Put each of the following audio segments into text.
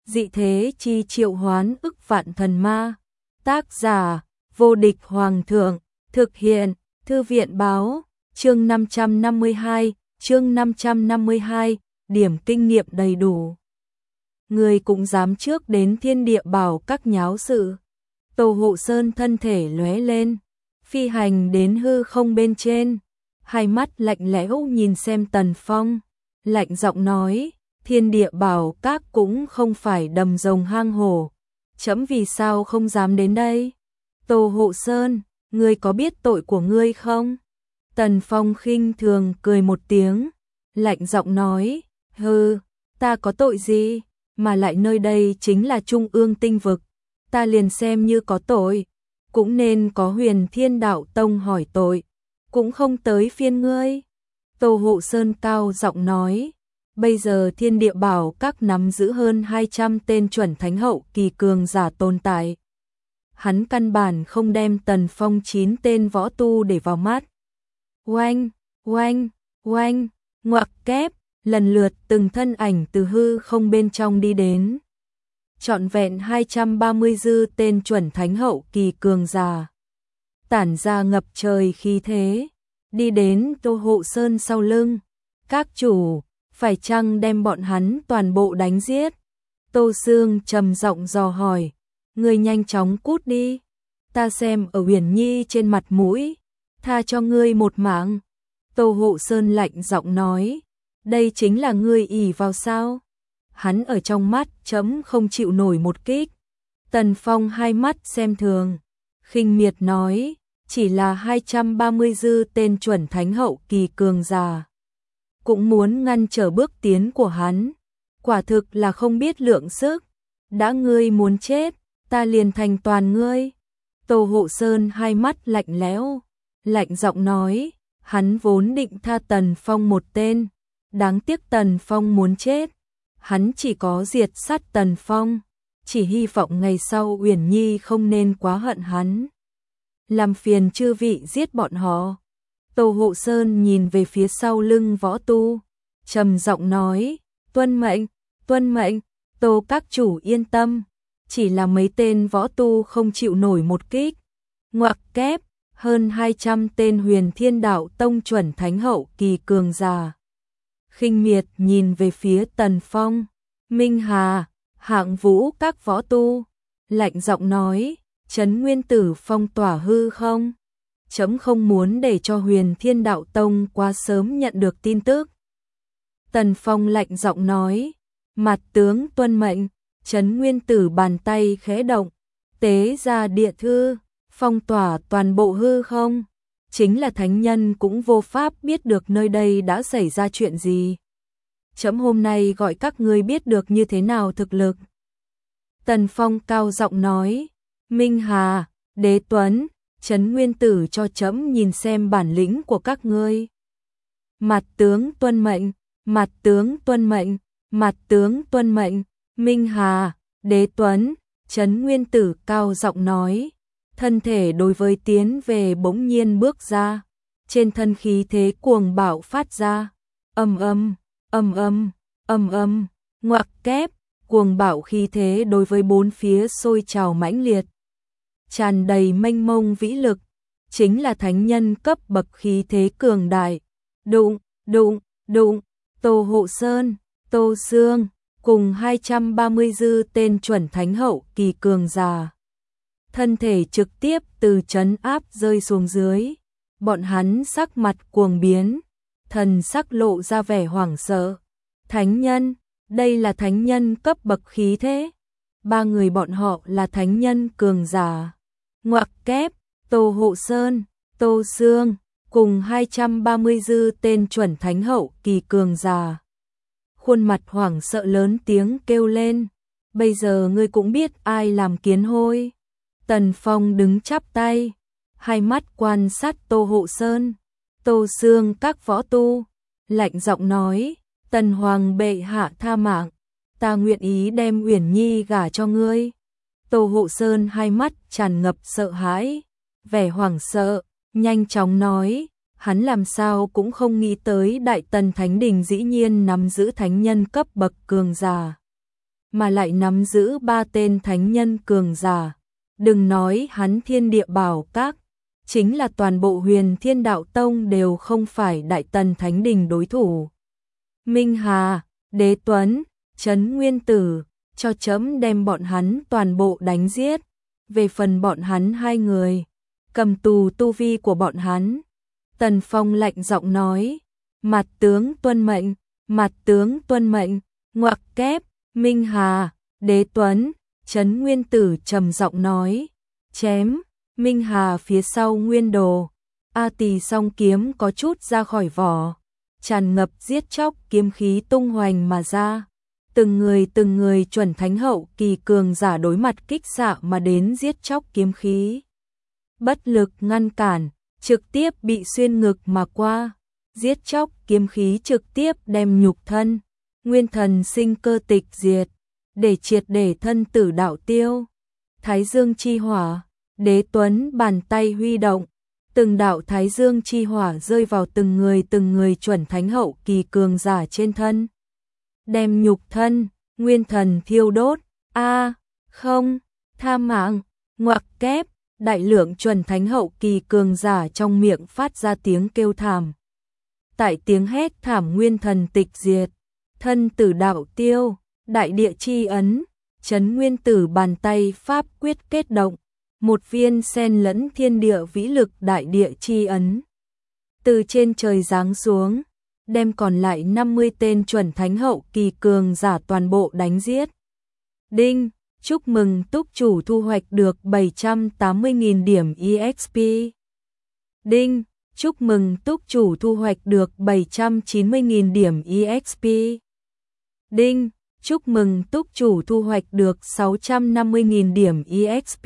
dị thế chi triệu hoán ức vạn thần ma. Tác giả, vô địch hoàng thượng, thực hiện, thư viện báo, chương 552, điểm kinh nghiệm đầy đủ. Người cũng dám trước đến thiên địa bảo các nháo sự. Tô Hộ Sơn thân thể lóe lên, phi hành đến hư không bên trên, hai mắt lạnh lẽo nhìn xem Tần Phong, lạnh giọng nói, thiên địa bảo các cũng không phải đầm rồng hang hổ, trẫm vì sao không dám đến đây? Tô Hộ Sơn, ngươi có biết tội của ngươi không? Tần Phong khinh thường cười một tiếng, lạnh giọng nói, hừ, ta có tội gì, mà lại nơi đây chính là Trung ương tinh vực, ta liền xem như có tội, cũng nên có Huyền Thiên Đạo Tông hỏi tội, cũng không tới phiên ngươi. Tô Hộ Sơn cao giọng nói, bây giờ thiên địa bảo các nắm giữ hơn 200 tên chuẩn thánh hậu kỳ cường giả tồn tại. Hắn căn bản không đem Tần Phong 9 tên võ tu để vào mắt. Oanh, oanh, oanh, ngoặc kép, lần lượt từng thân ảnh từ hư không bên trong đi đến. Trọn vẹn 230 dư tên chuẩn thánh hậu kỳ cường giả. Tản ra ngập trời khí thế, đi đến Tô Hộ Sơn sau lưng. Các chủ, phải chăng đem bọn hắn toàn bộ đánh giết? Tô Sương trầm giọng dò hỏi, người nhanh chóng cút đi, ta xem ở Uyển Nhi trên mặt mũi, tha cho ngươi một mạng. Tô Hộ Sơn lạnh giọng nói, đây chính là ngươi ỷ vào sao? Hắn ở trong mắt chấm không chịu nổi một kích. Tần Phong hai mắt xem thường, khinh miệt nói, chỉ là 230 dư tên chuẩn thánh hậu kỳ cường giả, cũng muốn ngăn trở bước tiến của hắn, quả thực là không biết lượng sức. Đã ngươi muốn chết, ta liền thành toàn ngươi. Tô Hộ Sơn hai mắt lạnh lẽo, lạnh giọng nói, hắn vốn định tha Tần Phong một tên, đáng tiếc Tần Phong muốn chết, hắn chỉ có diệt sát Tần Phong, chỉ hy vọng ngày sau Uyển Nhi không nên quá hận hắn. Làm phiền chư vị giết bọn họ. Tô Hộ Sơn nhìn về phía sau lưng võ tu, trầm giọng nói, tuân mệnh, Tô các chủ yên tâm, chỉ là mấy tên võ tu không chịu nổi một kích. Ngoặc kép, hơn 200 tên Huyền Thiên Đạo Tông chuẩn thánh hậu kỳ cường giả. Khinh miệt nhìn về phía Tần Phong, Minh Hà, Hạng Vũ các võ tu, lạnh giọng nói, Trấn Nguyên Tử phong tỏa hư không? Chấm không muốn để cho Huyền Thiên Đạo Tông quá sớm nhận được tin tức. Tần Phong lạnh giọng nói, mặt tướng tuân mệnh. Trấn Nguyên Tử bàn tay khẽ động, tế ra địa thư, phong tỏa toàn bộ hư không. Chính là thánh nhân cũng vô pháp biết được nơi đây đã xảy ra chuyện gì. Chấm hôm nay gọi các ngươi biết được như thế nào thực lực. Tần Phong cao giọng nói, Minh Hà, Đế Tuấn, Trấn Nguyên Tử cho chấm nhìn xem bản lĩnh của các ngươi. Mặt tướng tuân mệnh, mặt tướng tuân mệnh, mặt tướng tuân mệnh. Minh Hà, Đế Tuấn, Trấn Nguyên Tử cao giọng nói, thân thể đối với tiến về bỗng nhiên bước ra, trên thân khí thế cuồng bạo phát ra, âm âm, ngoặc kép, cuồng bạo khí thế đối với bốn phía sôi trào mãnh liệt, tràn đầy mênh mông vĩ lực, chính là thánh nhân cấp bậc khí thế cường đại. Đụng, Tô Hộ Sơn, Tô Sương cùng 230 dư tên chuẩn thánh hậu kỳ cường giả, thân thể trực tiếp từ trấn áp rơi xuống dưới. Bọn hắn sắc mặt cuồng biến, thần sắc lộ ra vẻ hoảng sợ. Thánh nhân, đây là thánh nhân cấp bậc khí thế. Ba người bọn họ là thánh nhân cường giả. Ngoặc kép, Tô Hộ Sơn, Tô Sương cùng 230 dư tên chuẩn thánh hậu kỳ cường giả, khuôn mặt hoảng sợ lớn tiếng kêu lên, bây giờ ngươi cũng biết ai làm kiến hôi. Tần Phong đứng chắp tay, hai mắt quan sát Tô Hộ Sơn, Tô Sương các võ tu, lạnh giọng nói, Tần Hoàng bệ hạ tha mạng, ta nguyện ý đem Uyển Nhi gả cho ngươi. Tô Hộ Sơn hai mắt tràn ngập sợ hãi, vẻ hoảng sợ, nhanh chóng nói, hắn làm sao cũng không nghĩ tới Đại Tần Thánh Đình dĩ nhiên nắm giữ thánh nhân cấp bậc cường giả. mà lại nắm giữ 3 tên thánh nhân cường giả. Đừng nói hắn Thiên Địa Bảo Các, chính là toàn bộ Huyền Thiên Đạo Tông đều không phải Đại Tần Thánh Đình đối thủ. Minh Hà, Đế Tuấn, Trấn Nguyên Tử, cho chấm đem bọn hắn toàn bộ đánh giết. Về phần bọn hắn 2 người, cầm tù tu vi của bọn hắn. Tần Phong lạnh giọng nói, mặt tướng tuân mệnh, mặt tướng tuân mệnh, ngoặc kép, Minh Hà, Đế Tuấn, Trấn Nguyên Tử trầm giọng nói, chém. Minh Hà phía sau Nguyên Đồ, A Tỳ song kiếm có chút ra khỏi vỏ, tràn ngập giết chóc kiếm khí tung hoành mà ra. Từng người chuẩn thánh hậu kỳ cường giả đối mặt kích xạ mà đến giết chóc kiếm khí. Bất lực ngăn cản, trực tiếp bị xuyên ngực mà qua. Giết chóc kiếm khí trực tiếp đem nhục thân, nguyên thần sinh cơ tịch diệt, để triệt để thân tử đạo tiêu. Thái Dương chi hỏa, Đế Tuấn bàn tay huy động, từng đạo Thái Dương chi hỏa rơi vào từng người chuẩn thánh hậu kỳ cường giả trên thân. Đem nhục thân, nguyên thần thiêu đốt, không, tha mạng, ngoặc kép, đại lượng chuẩn thánh hậu kỳ cường giả trong miệng phát ra tiếng kêu thảm. Tại tiếng hét thảm nguyên thần tịch diệt, thân tử đạo tiêu, đại địa chi ấn, Trấn Nguyên Tử bàn tay pháp quyết kết động, một viên sen lẫn thiên địa vĩ lực đại địa chi ấn. Từ trên trời giáng xuống, đem còn lại 50 tên chuẩn thánh hậu kỳ cường giả toàn bộ đánh giết. Đinh, chúc mừng túc chủ thu hoạch được 780.000 điểm EXP. Đinh, chúc mừng túc chủ thu hoạch được 790.000 điểm EXP. Đinh, chúc mừng túc chủ thu hoạch được 650.000 điểm EXP.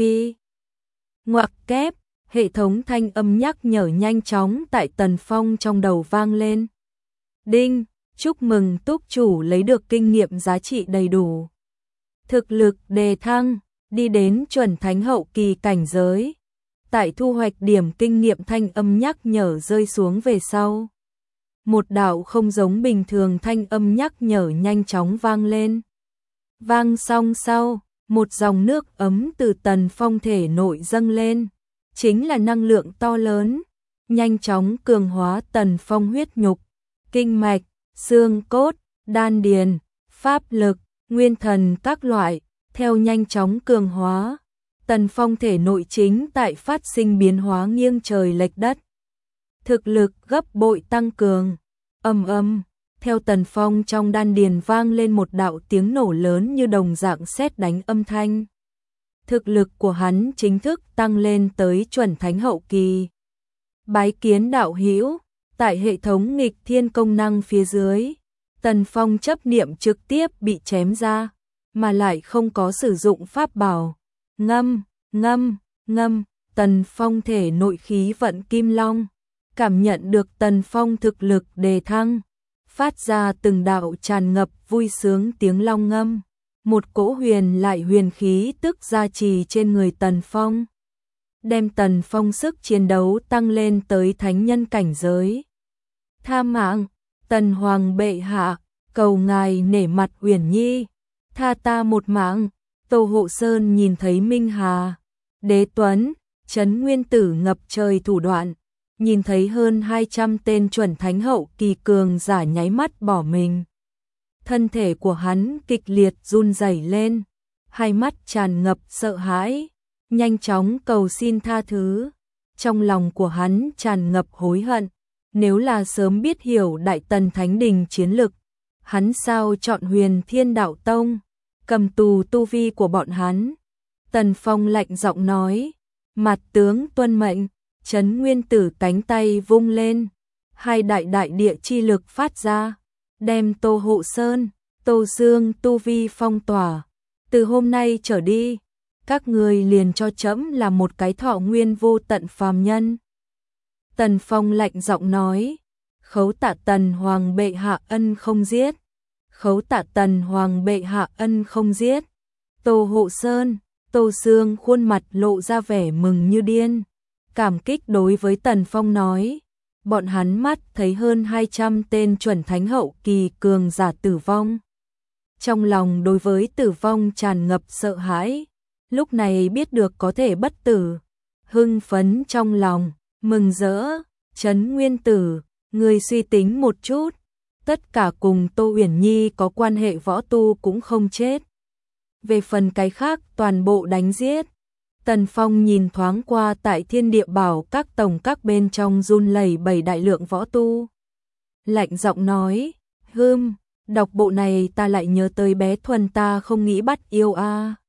Ngoặc kép, hệ thống thanh âm nhắc nhở nhanh chóng tại Tần Phong trong đầu vang lên. Đinh, chúc mừng túc chủ lấy được kinh nghiệm giá trị đầy đủ. Thực lực đề thăng, đi đến chuẩn thánh hậu kỳ cảnh giới. Tại thu hoạch điểm kinh nghiệm thanh âm nhắc nhở rơi xuống về sau. Một đạo không giống bình thường thanh âm nhắc nhở nhanh chóng vang lên. Vang xong sau, một dòng nước ấm từ Tần Phong thể nội dâng lên. Chính là năng lượng to lớn, nhanh chóng cường hóa Tần Phong huyết nhục, kinh mạch, xương cốt, đan điền, pháp lực, nguyên thần các loại, theo nhanh chóng cường hóa. Tần Phong thể nội chính tại phát sinh biến hóa nghiêng trời lệch đất. Thực lực gấp bội tăng cường, theo Tần Phong trong đan điền vang lên một đạo tiếng nổ lớn như đồng dạng sét đánh âm thanh. Thực lực của hắn chính thức tăng lên tới chuẩn thánh hậu kỳ. Bái kiến đạo hữu, tại hệ thống nghịch thiên công năng phía dưới, Tần Phong chấp niệm trực tiếp bị chém ra, mà lại không có sử dụng pháp bảo. Ngâm, Tần Phong thể nội khí vận kim long, cảm nhận được Tần Phong thực lực đề thăng, phát ra từng đạo tràn ngập vui sướng tiếng long ngâm. Một cỗ huyền lại huyền khí tức gia trì trên người Tần Phong, đem Tần Phong sức chiến đấu tăng lên tới thánh nhân cảnh giới. Tha mạng, Tần Hoàng bệ hạ, cầu ngài nể mặt Uyển Nhi, tha ta một mạng. Tô Hộ Sơn nhìn thấy Minh Hà, Đế Tuấn, Trấn Nguyên Tử ngập trời thủ đoạn, nhìn thấy hơn 200 tên chuẩn thánh hậu kỳ cường giả nháy mắt bỏ mình. Thân thể của hắn kịch liệt run rẩy lên, hai mắt tràn ngập sợ hãi, nhanh chóng cầu xin tha thứ. Trong lòng của hắn tràn ngập hối hận, nếu là sớm biết hiểu Đại Tần Thánh Đình chiến lực, hắn sao chọn Huyền Thiên Đạo Tông, cầm tù tu vi của bọn hắn. Tần Phong lạnh giọng nói, mặt tướng tuân mệnh. Trấn Nguyên Tử cánh tay vung lên, hai đại địa chi lực phát ra, đem Tô Hộ Sơn, Tô Dương tu vi phong tỏa. Từ hôm nay trở đi, các người liền cho trẫm là một cái thọ nguyên vô tận phàm nhân. Tần Phong lạnh giọng nói, khấu tạ Tần Hoàng bệ hạ ân không giết. Khấu tạ Tần Hoàng bệ hạ ân không giết. Tô Hộ Sơn, Tô Dương khuôn mặt lộ ra vẻ mừng như điên, cảm kích đối với Tần Phong nói, bọn hắn mắt thấy hơn 200 tên chuẩn thánh hậu kỳ cường giả tử vong. trong lòng đối với tử vong tràn ngập sợ hãi, lúc này biết được có thể bất tử, hưng phấn trong lòng, mừng rỡ. Trấn Nguyên Tử, người suy tính một chút, tất cả cùng Tô Uyển Nhi có quan hệ võ tu cũng không chết. Về phần cái khác toàn bộ đánh giết. Tần Phong nhìn thoáng qua tại Thiên Địa Bảo các tổng các bên trong run lẩy bẩy đại lượng võ tu. Lạnh giọng nói, đọc bộ này ta lại nhớ tới bé Thuần ta không nghĩ bắt yêu a.